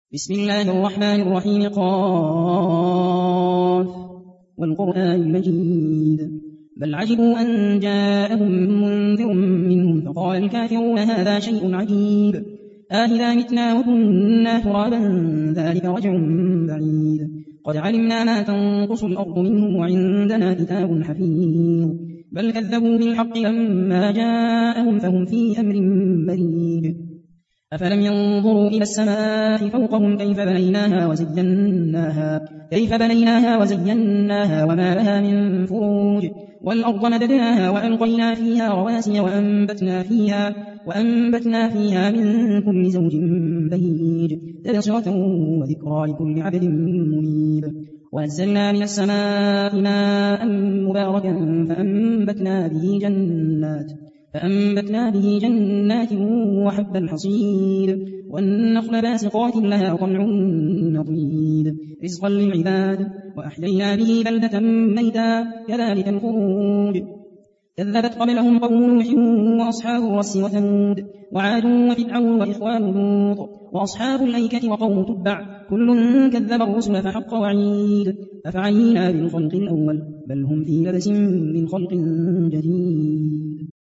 بسم الله الرحمن الرحيم قاف والقرآن المجيد بل عجبوا أن جاءهم منذر منهم فقال الكافرون هذا شيء عجيب إذا متنا وكنا ترابا ذلك رجع بعيد قد علمنا ما تنقص الأرض منهم وعندنا كتاب حفيظ بل كذبوا بالحق لما جاءهم فهم في أمر مريج أفلم ينظروا إلى السماء فوقهم كيف بنيناها وزيناها وما لها من فروج والأرض مددناها وألقينا فيها رواسي وأنبتنا فيها من كل زوج بهيج تبصرة وذكرى لكل عبد منيب ونزلنا من السماء ماء مباركا فأنبتنا به جنات وحب الحصيد والنخل باسقات لها طلع نضيد رزقا للعباد وأحيينا به بلدة ميتا كذلك الخروج كذبت قبلهم قوم نوح وأصحاب الرس وثمود وعاد وفرعون وإخوان لوط وأصحاب الأيكة وقوم تبع كل كذب الرسل فحق وعيد أفعينا بالخلق الأول بل هم في لبس من خلق جديد